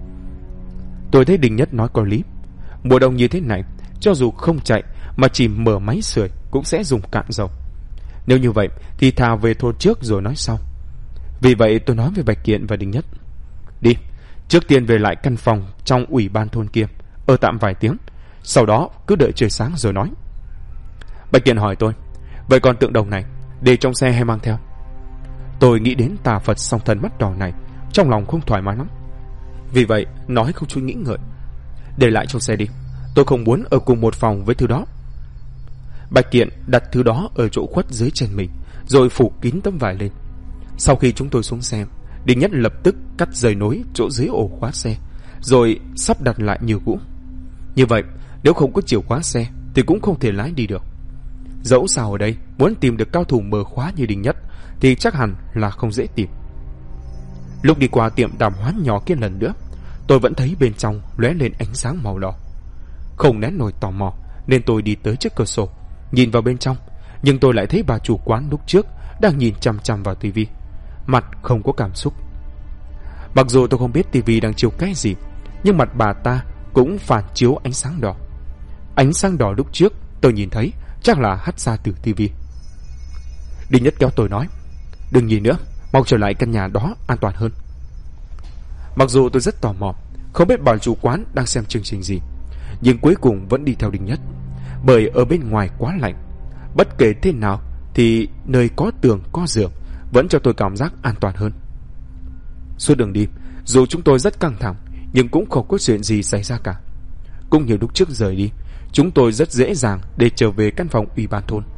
Tôi thấy Đình Nhất nói có lý. Mùa đông như thế này, cho dù không chạy mà chỉ mở máy sưởi cũng sẽ dùng cạn dầu. Nếu như vậy thì thà về thôn trước rồi nói sau. Vì vậy tôi nói với Bạch Kiện và Đình Nhất, đi, trước tiên về lại căn phòng trong ủy ban thôn kia, ở tạm vài tiếng, sau đó cứ đợi trời sáng rồi nói. Bạch Kiện hỏi tôi, vậy còn tượng đồng này để trong xe hay mang theo? Tôi nghĩ đến tà Phật song thần mắt đỏ này, trong lòng không thoải mái lắm. Vì vậy nói không chút nghĩ ngợi, để lại trong xe đi, tôi không muốn ở cùng một phòng với thứ đó. Bạch Kiện đặt thứ đó ở chỗ khuất dưới chân mình, rồi phủ kín tấm vải lên. Sau khi chúng tôi xuống xe, Đình Nhất lập tức cắt dây nối chỗ dưới ổ khóa xe, rồi sắp đặt lại như cũ. Như vậy nếu không có chìa khóa xe thì cũng không thể lái đi được. Dẫu sao ở đây muốn tìm được cao thủ mở khóa như Đình Nhất thì chắc hẳn là không dễ tìm. Lúc đi qua tiệm đàm hóa nhỏ kia lần nữa, tôi vẫn thấy bên trong lóe lên ánh sáng màu đỏ. Không nén nổi tò mò nên tôi đi tới trước cửa sổ, nhìn vào bên trong. Nhưng tôi lại thấy bà chủ quán lúc trước đang nhìn chằm chằm vào tivi, mặt không có cảm xúc. Mặc dù tôi không biết tivi đang chiếu cái gì, nhưng mặt bà ta cũng phản chiếu ánh sáng đỏ. Ánh sáng đỏ lúc trước tôi nhìn thấy chắc là hắt ra từ tivi. Đình Nhất kéo tôi nói, đừng nhìn nữa, mau trở lại căn nhà đó an toàn hơn. Mặc dù tôi rất tò mò, không biết bà chủ quán đang xem chương trình gì, nhưng cuối cùng vẫn đi theo Đình Nhất, bởi ở bên ngoài quá lạnh. Bất kể thế nào thì nơi có tường có giường vẫn cho tôi cảm giác an toàn hơn. Suốt đường đi, dù chúng tôi rất căng thẳng, nhưng cũng không có chuyện gì xảy ra cả. Cũng như lúc trước rời đi, chúng tôi rất dễ dàng để trở về căn phòng ủy ban thôn.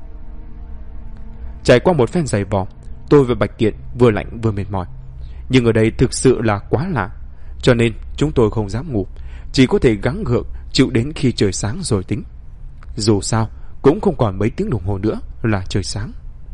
Trải qua một phen giày vò, tôi và Bạch Kiện vừa lạnh vừa mệt mỏi. Nhưng ở đây thực sự là quá lạ, cho nên chúng tôi không dám ngủ, chỉ có thể gắng gượng chịu đến khi trời sáng rồi tính. Dù sao cũng không còn mấy tiếng đồng hồ nữa là trời sáng.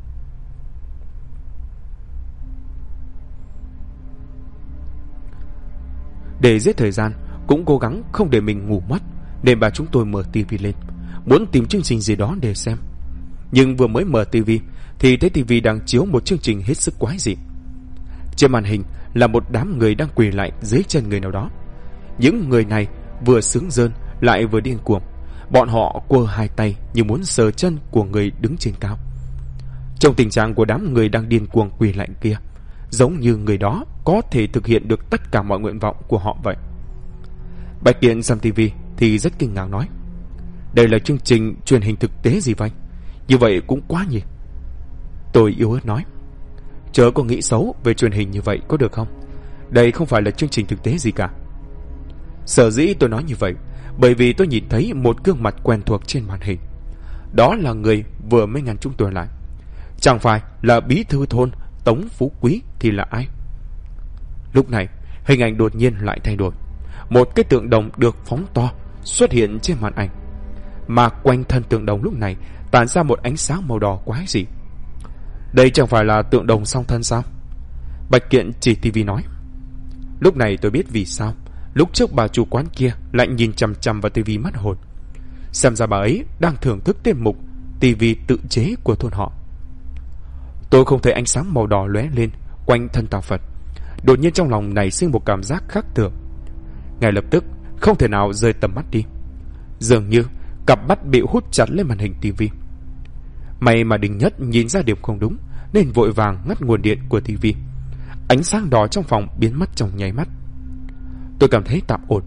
Để giết thời gian, cũng cố gắng không để mình ngủ mất, nên bà chúng tôi mở tivi lên, muốn tìm chương trình gì đó để xem. Nhưng vừa mới mở tivi thì thấy tivi đang chiếu một chương trình hết sức quái dị. Trên màn hình là một đám người đang quỳ lại dưới chân người nào đó. Những người này vừa sướng rơn lại vừa điên cuồng. Bọn họ quơ hai tay như muốn sờ chân của người đứng trên cao. Trong tình trạng của đám người đang điên cuồng quỳ lại kia, giống như người đó có thể thực hiện được tất cả mọi nguyện vọng của họ vậy. Bạch Kiện xem tivi thì rất kinh ngạc nói, đây là chương trình truyền hình thực tế gì vậy? Như vậy cũng quá nhỉ. Tôi yếu ớt nói, chớ có nghĩ xấu về truyền hình như vậy có được không? Đây không phải là chương trình thực tế gì cả. Sở dĩ tôi nói như vậy bởi vì tôi nhìn thấy một gương mặt quen thuộc trên màn hình. Đó là người vừa mới ngăn chúng tôi lại. Chẳng phải là bí thư thôn Tống Phú Quý thì là ai? Lúc này hình ảnh đột nhiên lại thay đổi. Một cái tượng đồng được phóng to xuất hiện trên màn ảnh, mà quanh thân tượng đồng lúc này tản ra một ánh sáng màu đỏ quái dị. Đây chẳng phải là tượng đồng song thân sao? Bạch Kiện chỉ tivi nói. Lúc này tôi biết vì sao lúc trước bà chủ quán kia lại nhìn chằm chằm vào tivi mất hồn. Xem ra bà ấy đang thưởng thức tiết mục tivi tự chế của thôn họ. Tôi không thấy ánh sáng màu đỏ lóe lên quanh thân tà Phật. Đột nhiên trong lòng nảy sinh một cảm giác khác thường. Ngay lập tức không thể nào rời tầm mắt đi. Dường như cặp mắt bị hút chặt lên màn hình tivi. May mà Đình Nhất nhìn ra điểm không đúng nên vội vàng ngắt nguồn điện của tivi. Ánh sáng đỏ trong phòng biến mất trong nháy mắt. Tôi cảm thấy tạm ổn.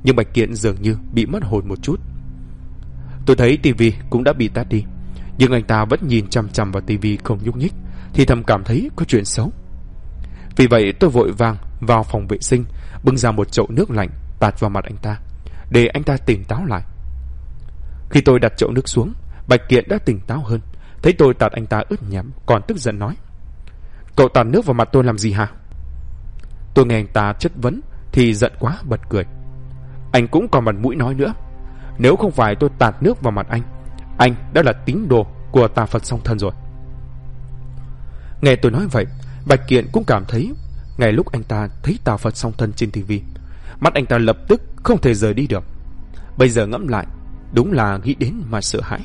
nhưng Bạch Kiện dường như bị mất hồn một chút. Tôi thấy tivi cũng đã bị tắt đi, nhưng anh ta vẫn nhìn chằm chằm vào tivi không nhúc nhích, thì thầm cảm thấy có chuyện xấu. Vì vậy tôi vội vàng vào phòng vệ sinh, bưng ra một chậu nước lạnh tạt vào mặt anh ta, để anh ta tỉnh táo lại. Khi tôi đặt chậu nước xuống, Bạch Kiện đã tỉnh táo hơn. Thấy tôi tạt anh ta ướt nhẹp, còn tức giận nói: "Cậu tạt nước vào mặt tôi làm gì hả?" Tôi nghe anh ta chất vấn thì giận quá bật cười: "Anh cũng còn mặt mũi nói nữa. Nếu không phải tôi tạt nước vào mặt anh đã là tín đồ của tà Phật song thân rồi." Nghe tôi nói vậy, Bạch Kiện cũng cảm thấy ngay lúc anh ta thấy tà Phật song thân trên tivi, mắt anh ta lập tức không thể rời đi được. Bây giờ ngẫm lại, đúng là nghĩ đến mà sợ hãi.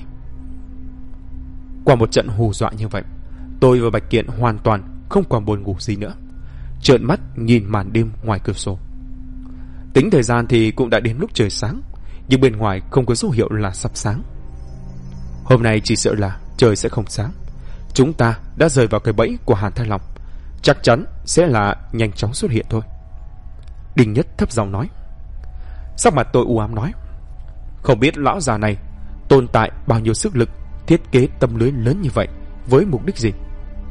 Qua một trận hù dọa như vậy, tôi và Bạch Kiện hoàn toàn không còn buồn ngủ gì nữa, trợn mắt nhìn màn đêm ngoài cửa sổ. Tính thời gian thì cũng đã đến lúc trời sáng, nhưng bên ngoài không có dấu hiệu là sắp sáng. Hôm nay chỉ sợ là trời sẽ không sáng. Chúng ta đã rơi vào cái bẫy của Hàn Thái Long, chắc chắn sẽ là nhanh chóng xuất hiện thôi. Đinh Nhất thấp giọng nói. Sắc mặt tôi u ám nói: "Không biết lão già này tồn tại bao nhiêu sức lực thiết kế tấm lưới lớn như vậy, với mục đích gì?"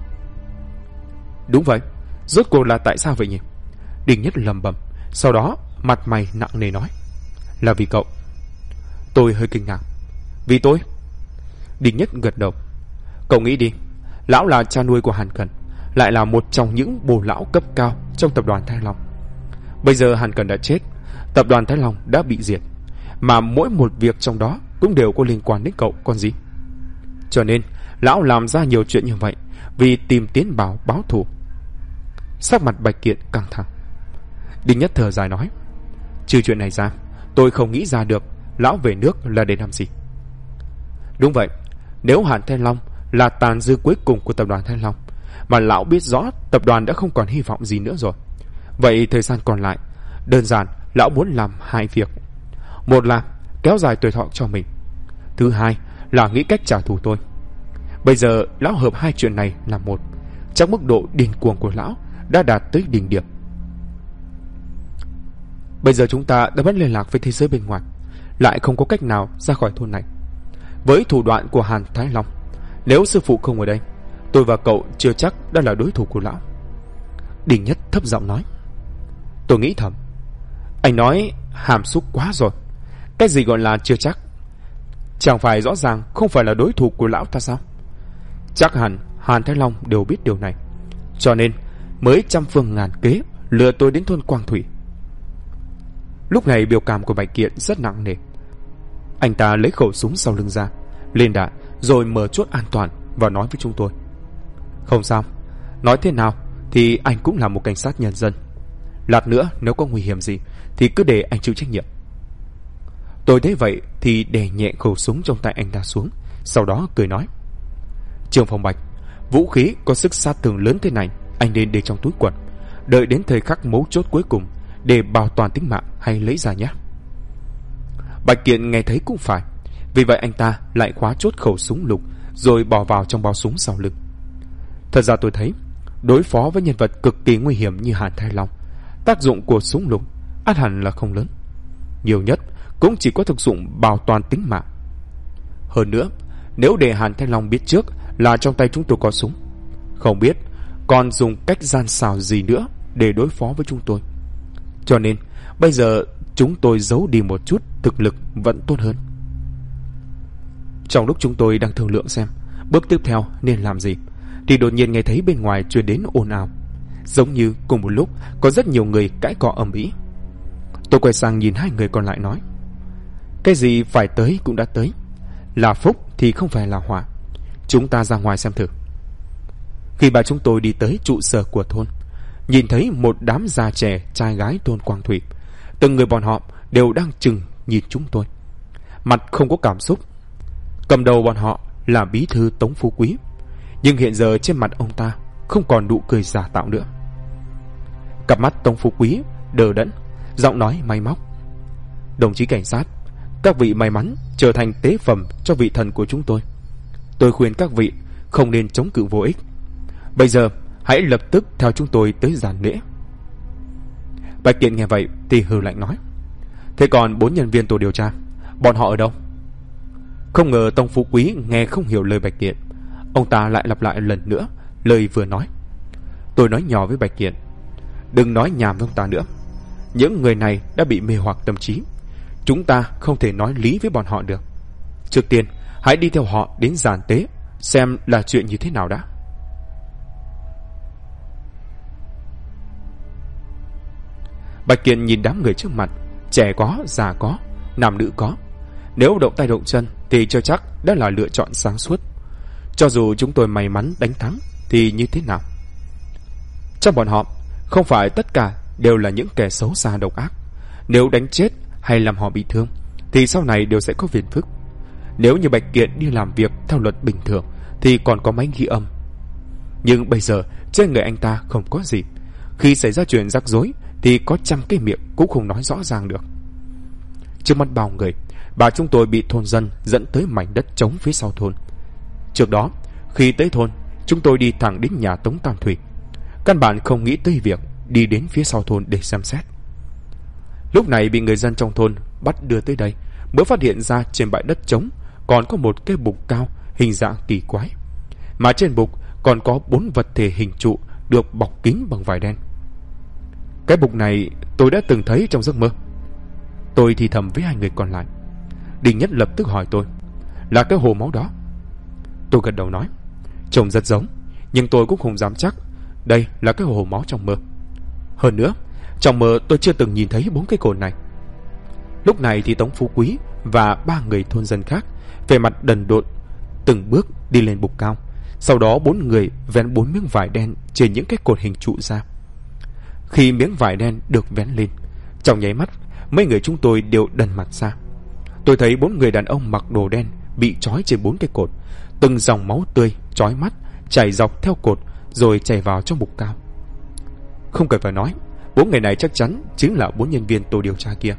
"Đúng vậy, rốt cuộc là tại sao vậy nhỉ?" Đinh Nhất lẩm bẩm, sau đó mặt mày nặng nề nói: "Là vì cậu." Tôi hơi kinh ngạc. "Vì tôi?" Đinh Nhất gật đầu. "Cậu nghĩ đi, lão là cha nuôi của Hàn Cẩn, lại là một trong những bồ lão cấp cao trong tập đoàn Thái Long. Bây giờ Hàn Cẩn đã chết, tập đoàn Thái Long đã bị diệt, mà mỗi một việc trong đó cũng đều có liên quan đến cậu còn gì. Cho nên lão làm ra nhiều chuyện như vậy vì tìm Tiến Bảo báo thù." Sắc mặt Bạch Kiện căng thẳng. Đinh Nhất thở dài nói: "Trừ chuyện này ra, tôi không nghĩ ra được lão về nước là để làm gì." "Đúng vậy, nếu Hàn Thái Long là tàn dư cuối cùng của tập đoàn Thái Long, mà lão biết rõ tập đoàn đã không còn hy vọng gì nữa rồi, vậy thời gian còn lại, đơn giản lão muốn làm hai việc. Một là kéo dài tuổi thọ cho mình, thứ hai là nghĩ cách trả thù tôi. Bây giờ lão hợp hai chuyện này là một, chắc mức độ điên cuồng của lão đã đạt tới đỉnh điểm. Bây giờ chúng ta đã mất liên lạc với thế giới bên ngoài, lại không có cách nào ra khỏi thôn này. Với thủ đoạn của Hàn Thái Long, nếu sư phụ không ở đây, tôi và cậu chưa chắc đã là đối thủ của lão." Đinh Nhất thấp giọng nói. Tôi nghĩ thầm, anh nói hàm xúc quá rồi. Cái gì gọi là chưa chắc? Chẳng phải rõ ràng không phải là đối thủ của lão ta sao? Chắc hẳn Hàn Thái Long đều biết điều này, cho nên mới trăm phương ngàn kế lừa tôi đến thôn Quang Thủy. Lúc này biểu cảm của Bạch Kiện rất nặng nề. Anh ta lấy khẩu súng sau lưng ra, lên đạn, rồi mở chốt an toàn và nói với chúng tôi: "Không sao, nói thế nào thì anh cũng là một cảnh sát nhân dân. Lát nữa nếu có nguy hiểm gì thì cứ để anh chịu trách nhiệm." Tôi thấy vậy thì đè nhẹ khẩu súng trong tay anh ta xuống, sau đó cười nói: "Trương Phong Bạch, vũ khí có sức sát thương lớn thế này anh nên để trong túi quần, đợi đến thời khắc mấu chốt cuối cùng để bảo toàn tính mạng hay lấy ra nhé." Bạch Kiện nghe thấy cũng phải, vì vậy anh ta lại khóa chốt khẩu súng lục rồi bỏ vào trong bao súng sau lưng. Thật ra tôi thấy đối phó với nhân vật cực kỳ nguy hiểm như Hàn Thái Long, tác dụng của súng lục ắt hẳn là không lớn, nhiều nhất cũng chỉ có thực dụng bảo toàn tính mạng. Hơn nữa, nếu để Hàn Thái Long biết trước là trong tay chúng tôi có súng, không biết còn dùng cách gian xảo gì nữa để đối phó với chúng tôi. Cho nên bây giờ chúng tôi giấu đi một chút thực lực vẫn tốt hơn. Trong lúc chúng tôi đang thương lượng xem bước tiếp theo nên làm gì, thì đột nhiên nghe thấy bên ngoài truyền đến ồn ào, giống như cùng một lúc có rất nhiều người cãi cọ ầm ĩ. Tôi quay sang nhìn hai người còn lại nói: "Cái gì phải tới cũng đã tới, là phúc thì không phải là họa. Chúng ta ra ngoài xem thử." Khi bà chúng tôi đi tới trụ sở của thôn, nhìn thấy một đám già trẻ trai gái thôn Quang Thủy, từng người bọn họ đều đang chừng nhìn chúng tôi, mặt không có cảm xúc. Cầm đầu bọn họ là bí thư Tống Phú Quý, nhưng hiện giờ trên mặt ông ta không còn nụ cười giả tạo nữa. Cặp mắt Tống Phú Quý đờ đẫn, giọng nói máy móc: "Đồng chí cảnh sát, các vị may mắn trở thành tế phẩm cho vị thần của chúng tôi. Tôi khuyên các vị không nên chống cự vô ích. Bây giờ hãy lập tức theo chúng tôi tới giàn lễ." Bạch Kiện nghe vậy thì hừ lạnh nói: Thế còn 4 nhân viên tổ điều tra, bọn họ ở đâu? Không ngờ Tông Phú Quý nghe không hiểu lời Bạch Kiện. Ông ta lại lặp lại lần nữa lời vừa nói. Tôi nói nhỏ với Bạch Kiện: đừng nói nhảm với ông ta nữa. Những người này đã bị mê hoặc tâm trí, chúng ta không thể nói lý với bọn họ được. Trước tiên hãy đi theo họ đến giàn tế, xem là chuyện như thế nào đã. Bạch Kiện nhìn đám người trước mặt, trẻ có, già có, nam nữ có. Nếu động tay động chân thì cho chắc đã là lựa chọn sáng suốt. Cho dù chúng tôi may mắn đánh thắng thì như thế nào? Trong bọn họ không phải tất cả đều là những kẻ xấu xa độc ác. Nếu đánh chết hay làm họ bị thương thì sau này đều sẽ có phiền phức. Nếu như Bạch Kiện đi làm việc theo luật bình thường thì còn có máy ghi âm. Nhưng bây giờ trên người anh ta không có gì. Khi xảy ra chuyện rắc rối thì có trăm cái miệng cũng không nói rõ ràng được. Trước mắt bao người, bà chúng tôi bị thôn dân dẫn tới mảnh đất trống phía sau thôn. Trước đó, khi tới thôn, chúng tôi đi thẳng đến nhà Tống Tam Thủy. Căn bản không nghĩ tới việc đi đến phía sau thôn để xem xét. Lúc này bị người dân trong thôn bắt đưa tới đây, mới phát hiện ra trên bãi đất trống còn có một cái bục cao hình dạng kỳ quái, mà trên bục còn có 4 vật thể hình trụ được bọc kín bằng vải đen. Cái bục này tôi đã từng thấy trong giấc mơ. Tôi thì thầm với 2 người còn lại. Đình Nhất lập tức hỏi tôi: là cái hồ máu đó? Tôi gật đầu nói: trông rất giống, nhưng tôi cũng không dám chắc đây là cái hồ máu trong mơ. Hơn nữa, trong mơ tôi chưa từng nhìn thấy 4 cái cột này. Lúc này thì Tống Phú Quý và 3 người thôn dân khác về mặt đần độn từng bước đi lên bục cao. Sau đó 4 người vén 4 miếng vải đen trên những cái cột hình trụ ra. Khi miếng vải đen được vén lên, trong nháy mắt mấy người chúng tôi đều đần mặt ra. Tôi thấy 4 người đàn ông mặc đồ đen bị trói trên 4 cái cột, từng dòng máu tươi chói mắt chảy dọc theo cột rồi chảy vào trong bục cao. Không cần phải nói, 4 người này chắc chắn chính là 4 nhân viên tổ điều tra kia.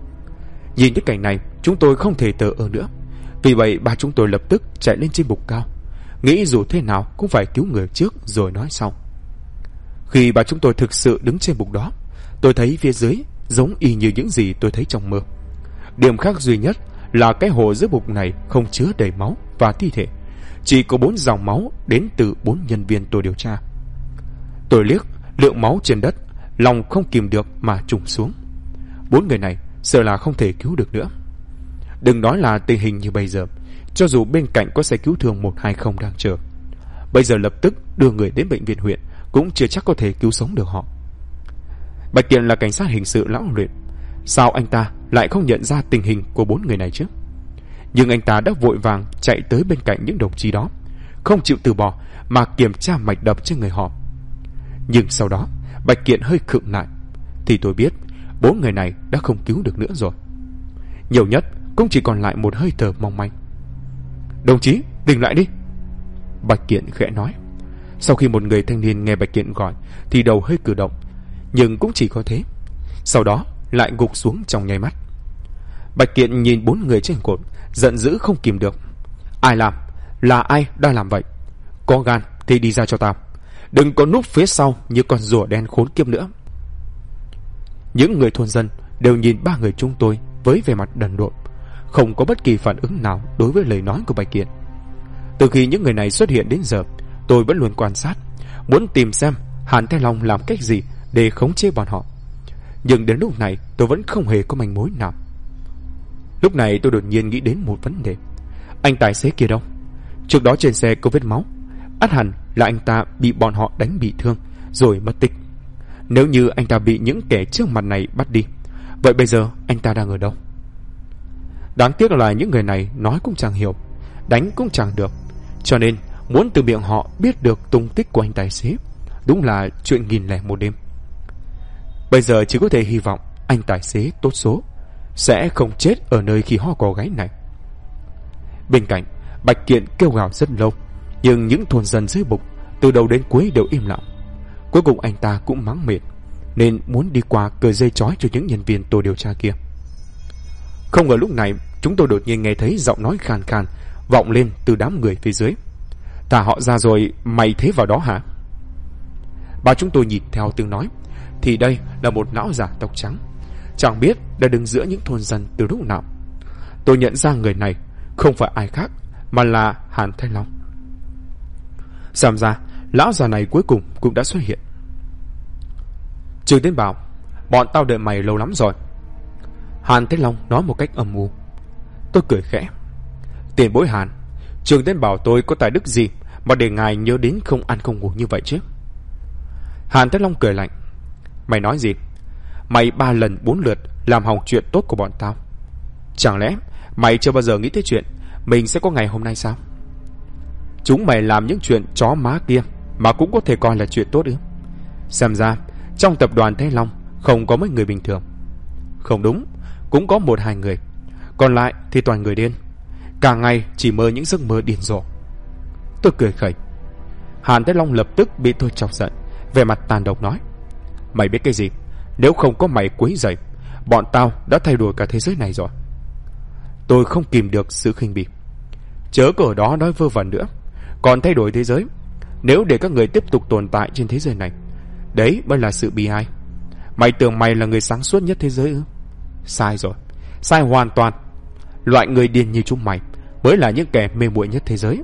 Nhìn cái cảnh này, chúng tôi không thể thờ ơ nữa. Vì vậy ba chúng tôi lập tức chạy lên trên bục cao, nghĩ dù thế nào cũng phải cứu người trước rồi nói sau. Khi ba chúng tôi thực sự đứng trên bục đó, tôi thấy phía dưới giống y như những gì tôi thấy trong mơ. Điểm khác duy nhất là cái hồ dưới bục này không chứa đầy máu và thi thể, chỉ có 4 dòng máu đến từ 4 nhân viên tổ điều tra. Tôi liếc lượng máu trên đất, lòng không kìm được mà trùng xuống. 4 người này sợ là không thể cứu được nữa. Đừng nói là tình hình như bây giờ, cho dù bên cạnh có xe cứu thương 120 đang chờ, bây giờ lập tức đưa người đến bệnh viện huyện cũng chưa chắc có thể cứu sống được họ. Bạch Kiện là cảnh sát hình sự lão luyện, sao anh ta lại không nhận ra tình hình của 4 người này chứ? Nhưng anh ta đã vội vàng chạy tới bên cạnh những đồng chí đó, không chịu từ bỏ mà kiểm tra mạch đập trên người họ. Nhưng sau đó Bạch Kiện hơi khựng lại, thì tôi biết 4 người này đã không cứu được nữa rồi. Nhiều nhất cũng chỉ còn lại một hơi thở mong manh. Đồng chí, tỉnh lại đi, Bạch Kiện khẽ nói. Sau khi một người thanh niên nghe Bạch Kiện gọi thì đầu hơi cử động, nhưng cũng chỉ có thế. Sau đó lại gục xuống trong nháy mắt. Bạch Kiện nhìn 4 người trên cột, giận dữ không kìm được. Ai làm? Là ai đã làm vậy? Có gan thì đi ra cho tao, đừng có núp phía sau như con rùa đen khốn kiếp nữa. Những người thôn dân đều nhìn 3 người chúng tôi với vẻ mặt đần độn, không có bất kỳ phản ứng nào đối với lời nói của Bạch Kiện. Từ khi những người này xuất hiện đến giờ, tôi vẫn luôn quan sát, muốn tìm xem Hàn Thái Long làm cách gì để khống chế bọn họ. Nhưng đến lúc này tôi vẫn không hề có manh mối nào. Lúc này tôi đột nhiên nghĩ đến một vấn đề. Anh tài xế kia đâu? Trước đó trên xe có vết máu, ắt hẳn là anh ta bị bọn họ đánh bị thương rồi mất tích. Nếu như anh ta bị những kẻ trước mặt này bắt đi, vậy bây giờ anh ta đang ở đâu? Đáng tiếc là những người này nói cũng chẳng hiểu, đánh cũng chẳng được, cho nên muốn từ miệng họ biết được tung tích của anh tài xế đúng là chuyện 1001 đêm. Bây giờ chỉ có thể hy vọng anh tài xế tốt số, sẽ không chết ở nơi khi ho có gáy này. Bên cạnh, Bạch Kiện kêu gào rất lâu, nhưng những thôn dân dưới bục từ đầu đến cuối đều im lặng. Cuối cùng anh ta cũng mắng mệt, nên muốn đi qua cởi dây trói cho những nhân viên tổ điều tra kia. Không ngờ lúc này chúng tôi đột nhiên nghe thấy giọng nói khàn khàn vọng lên từ đám người phía dưới. Thả họ ra rồi mày thế vào đó hả? Bà chúng tôi nhìn theo tiếng nói thì đây là một lão già tóc trắng, chẳng biết đã đứng giữa những thôn dân từ lúc nào. Tôi nhận ra người này không phải ai khác mà là Hàn Thanh Long. Xem ra lão già này cuối cùng cũng đã xuất hiện. Trương Tiến Bảo, bọn tao đợi mày lâu lắm rồi. Hàn Thanh Long nói một cách âm u. Tôi cười khẽ. Tiền bối Hàn, Trương Tiến Bảo tôi có tài đức gì mà để ngài nhớ đến không ăn không ngủ như vậy chứ? Hàn Thanh Long cười lạnh. Mày nói gì? Mày 3 lần 4 lượt làm hỏng chuyện tốt của bọn tao. Chẳng lẽ mày chưa bao giờ nghĩ tới chuyện mình sẽ có ngày hôm nay sao? Chúng mày làm những chuyện chó má kia mà cũng có thể coi là chuyện tốt ư? Xem ra trong tập đoàn Thanh Long không có mấy người bình thường. Không đúng, cũng có 1-2 người. Còn lại thì toàn người điên, cả ngày chỉ mơ những giấc mơ điên rồ. Tôi cười khẩy. Hàn Thanh Long lập tức bị tôi chọc giận, vẻ mặt tàn độc nói. Mày biết cái gì? Nếu không có mày quấy rầy, bọn tao đã thay đổi cả thế giới này rồi. Tôi không kìm được sự khinh bỉ. Chớ có ở đó nói vơ vẩn nữa. Còn thay đổi thế giới, nếu để các người tiếp tục tồn tại trên thế giới này, đấy mới là sự bi ai. Mày tưởng mày là người sáng suốt nhất thế giới ư? Sai rồi, sai hoàn toàn. Loại người điên như chúng mày mới là những kẻ mê muội nhất thế giới.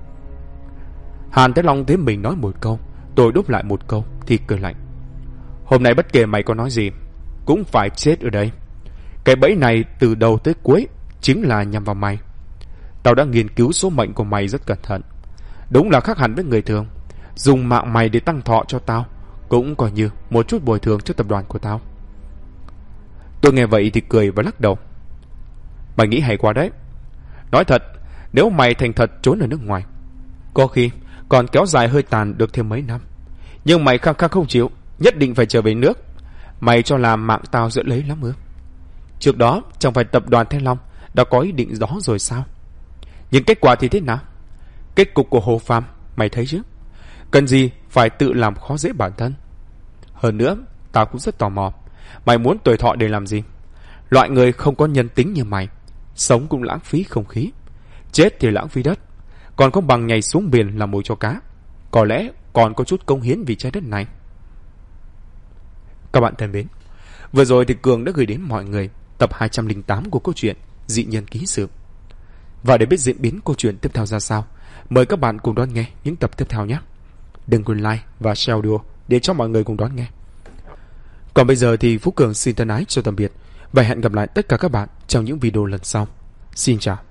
Hàn Thế Long thấy mình nói một câu, tôi đáp lại một câu thì cười lạnh. Hôm nay bất kể mày có nói gì cũng phải chết ở đây. Cái bẫy này từ đầu tới cuối chính là nhằm vào mày. Tao đã nghiên cứu số mệnh của mày rất cẩn thận. Đúng là khác hẳn với người thường. Dùng mạng mày để tăng thọ cho tao cũng coi như một chút bồi thường cho tập đoàn của tao. Tôi nghe vậy thì cười và lắc đầu. Mày nghĩ hay quá đấy. Nói thật, nếu mày thành thật trốn ở nước ngoài, có khi còn kéo dài hơi tàn được thêm mấy năm. Nhưng mày khăng khăng không chịu, nhất định phải trở về nước. Mày cho là mạng tao dễ lấy lắm ư? Trước đó chẳng phải tập đoàn Thanh Long đã có ý định đó rồi sao? Nhưng kết quả thì thế nào? Kết cục của Hồ Phàm mày thấy chứ? Cần gì phải tự làm khó dễ bản thân? Hơn nữa, tao cũng rất tò mò. Mày muốn tuổi thọ để làm gì? Loại người không có nhân tính như mày, sống cũng lãng phí không khí, chết thì lãng phí đất, còn không bằng nhảy xuống biển làm mồi cho cá. Có lẽ còn có chút cống hiến vì trái đất này. Các bạn thân mến, vừa rồi thì Cường đã gửi đến mọi người tập 208 của câu chuyện Dị Nhân Ký Sự. Và để biết diễn biến câu chuyện tiếp theo ra sao, mời các bạn cùng đón nghe những tập tiếp theo nhé. Đừng quên like và share audio để cho mọi người cùng đón nghe. Còn bây giờ thì Phú Cường xin thân ái chào tạm biệt và hẹn gặp lại tất cả các bạn trong những video lần sau. Xin chào.